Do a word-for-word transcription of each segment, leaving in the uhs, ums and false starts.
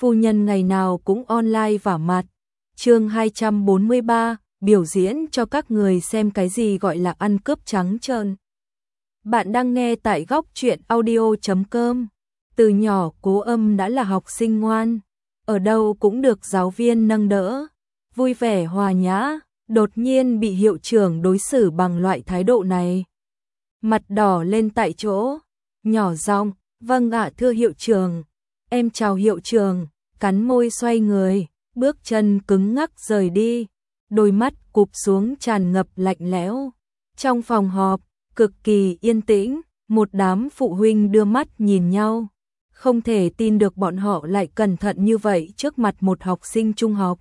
phu nhân ngày nào cũng online vả mặt. Chương hai trăm bốn mươi ba, biểu diễn cho các người xem cái gì gọi là ăn cướp trắng trợn. Bạn đang nghe tại góc truyện audio chấm com. Từ nhỏ Cố Âm đã là học sinh ngoan, ở đâu cũng được giáo viên nâng đỡ, vui vẻ hòa nhã, đột nhiên bị hiệu trưởng đối xử bằng loại thái độ này. Mặt đỏ lên tại chỗ, nhỏ giọng, "Vâng ạ thưa hiệu trưởng, em chào hiệu trưởng", cắn môi xoay người, bước chân cứng ngắc rời đi, đôi mắt cụp xuống tràn ngập lạnh lẽo. Trong phòng họp, cực kỳ yên tĩnh, một đám phụ huynh đưa mắt nhìn nhau, không thể tin được bọn họ lại cẩn thận như vậy trước mặt một học sinh trung học.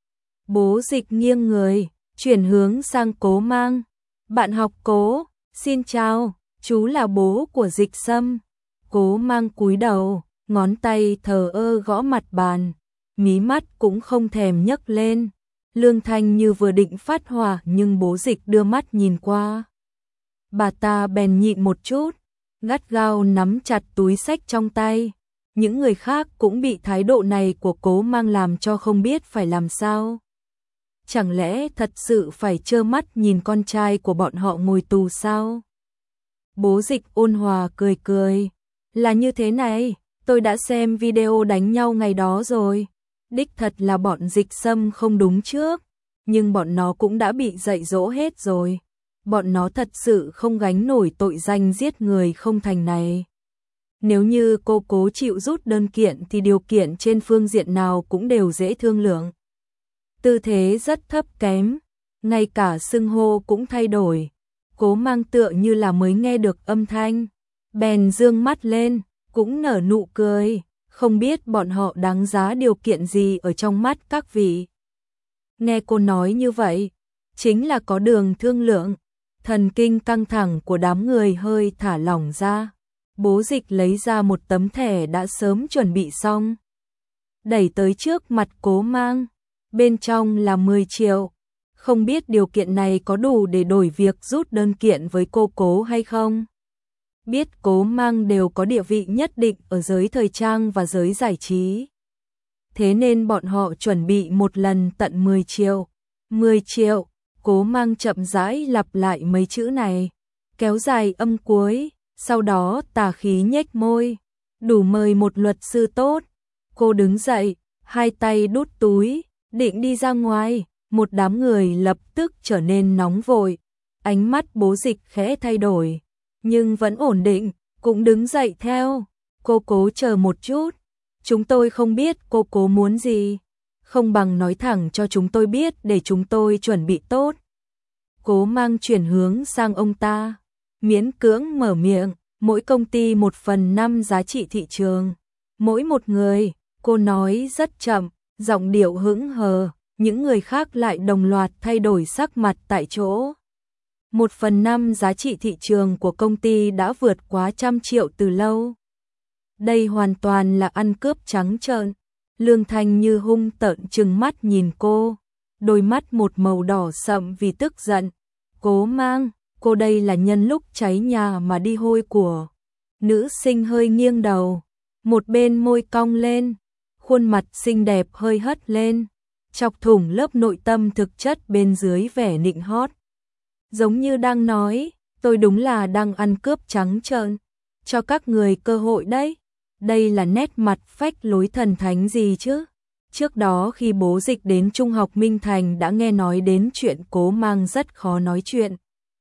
Bố Dịch nghiêng người, chuyển hướng sang Cố Mang. "Bạn học Cố, xin chào, chú là bố của Dịch Sâm." Cố Mang cúi đầu, ngón tay thờ ơ gõ mặt bàn, mí mắt cũng không thèm nhấc lên. Lương thanh như vừa định phát hỏa nhưng bố Dịch đưa mắt nhìn qua. Bà ta bèn nhịn một chút, gắt gao nắm chặt túi xách trong tay. Những người khác cũng bị thái độ này của Cố Mang làm cho không biết phải làm sao. Chẳng lẽ thật sự phải trơ mắt nhìn con trai của bọn họ ngồi tù sao? Bố Dịch ôn hòa cười cười. "Là như thế này, tôi đã xem video đánh nhau ngày đó rồi. Đích thật là bọn Dịch Sâm không đúng trước, nhưng bọn nó cũng đã bị dạy dỗ hết rồi. Bọn nó thật sự không gánh nổi tội danh giết người không thành này. Nếu như cô Cố chịu rút đơn kiện thì điều kiện trên phương diện nào cũng đều dễ thương lượng." Tư thế rất thấp kém, ngay cả xưng hô cũng thay đổi. Cố Mang tựa như là mới nghe được âm thanh, bèn dương mắt lên, cũng nở nụ cười, "Không biết bọn họ đáng giá điều kiện gì ở trong mắt các vị." Nghe cô nói như vậy, chính là có đường thương lượng. Thần kinh căng thẳng của đám người hơi thả lỏng ra. Bố Dịch lấy ra một tấm thẻ đã sớm chuẩn bị xong, đẩy tới trước mặt Cố Mang. Bên trong là mười triệu. Không biết điều kiện này có đủ để đổi việc rút đơn kiện với cô Cố hay không? Biết Cố Mang đều có địa vị nhất định ở giới thời trang và giới giải trí. Thế nên bọn họ chuẩn bị một lần tận mười triệu. mười triệu, Cố Mang chậm rãi lặp lại mấy chữ này, kéo dài âm cuối, sau đó tà khí nhếch môi. "Đủ mời một luật sư tốt." Cô đứng dậy, hai tay đút túi, định đi ra ngoài. Một đám người lập tức trở nên nóng vội. Ánh mắt bố Dịch khẽ thay đổi, nhưng vẫn ổn định, cũng đứng dậy theo. "Cô Cố chờ một chút, chúng tôi không biết cô Cố muốn gì. Không bằng nói thẳng cho chúng tôi biết để chúng tôi chuẩn bị tốt." Cố Mang chuyển hướng sang ông ta, miễn cưỡng mở miệng, "Mỗi công ty một phần năm giá trị thị trường. Mỗi một người." Cô nói rất chậm, giọng điệu hững hờ. Những người khác lại đồng loạt thay đổi sắc mặt tại chỗ. Một phần năm giá trị thị trường của công ty đã vượt quá trăm triệu từ lâu. Đây hoàn toàn là ăn cướp trắng trợn. Lương Thanh như hung tợn trừng mắt nhìn cô, đôi mắt một màu đỏ sậm vì tức giận. "Cố Mang, cô đây là nhân lúc cháy nhà mà đi hôi của." Nữ sinh hơi nghiêng đầu, một bên môi cong lên, khuôn mặt xinh đẹp hơi hất lên, chọc thủng lớp nội tâm thực chất bên dưới vẻ nịnh hót. Giống như đang nói, "Tôi đúng là đang ăn cướp trắng trợn, cho các người cơ hội đấy." Đây là nét mặt phách lối thần thánh gì chứ? Trước đó khi bố Dịch đến Trung học Minh Thành đã nghe nói đến chuyện Cố Mang rất khó nói chuyện,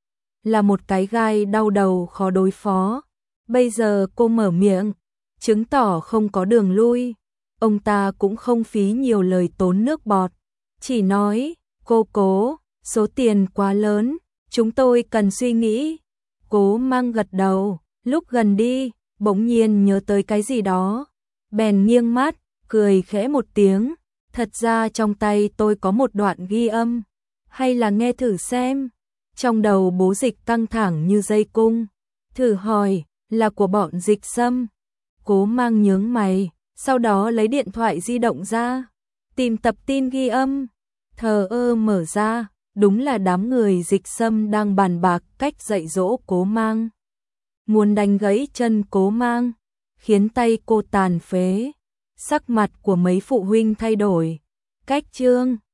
là một cái gai đau đầu khó đối phó. Bây giờ cô mở miệng, chứng tỏ không có đường lui. Ông ta cũng không phí nhiều lời tốn nước bọt, chỉ nói, "Cô Cố, số tiền quá lớn, chúng tôi cần suy nghĩ." Cố Mang gật đầu, lúc gần đi, bỗng nhiên nhớ tới cái gì đó, bèn nghiêng mắt, cười khẽ một tiếng, "Thật ra trong tay tôi có một đoạn ghi âm, hay là nghe thử xem." Trong đầu bố Dịch căng thẳng như dây cung, thử hỏi, "Là của bọn Dịch Sâm?" Cố Mang nhướng mày, sau đó lấy điện thoại di động ra, tìm tập tin ghi âm, thờ ơ mở ra, đúng là đám người Dịch Sâm đang bàn bạc cách dạy dỗ Cố Mang. Muốn đánh gãy chân Cố Mang, khiến tay cô tàn phế. Sắc mặt của mấy phụ huynh thay đổi. Cách chương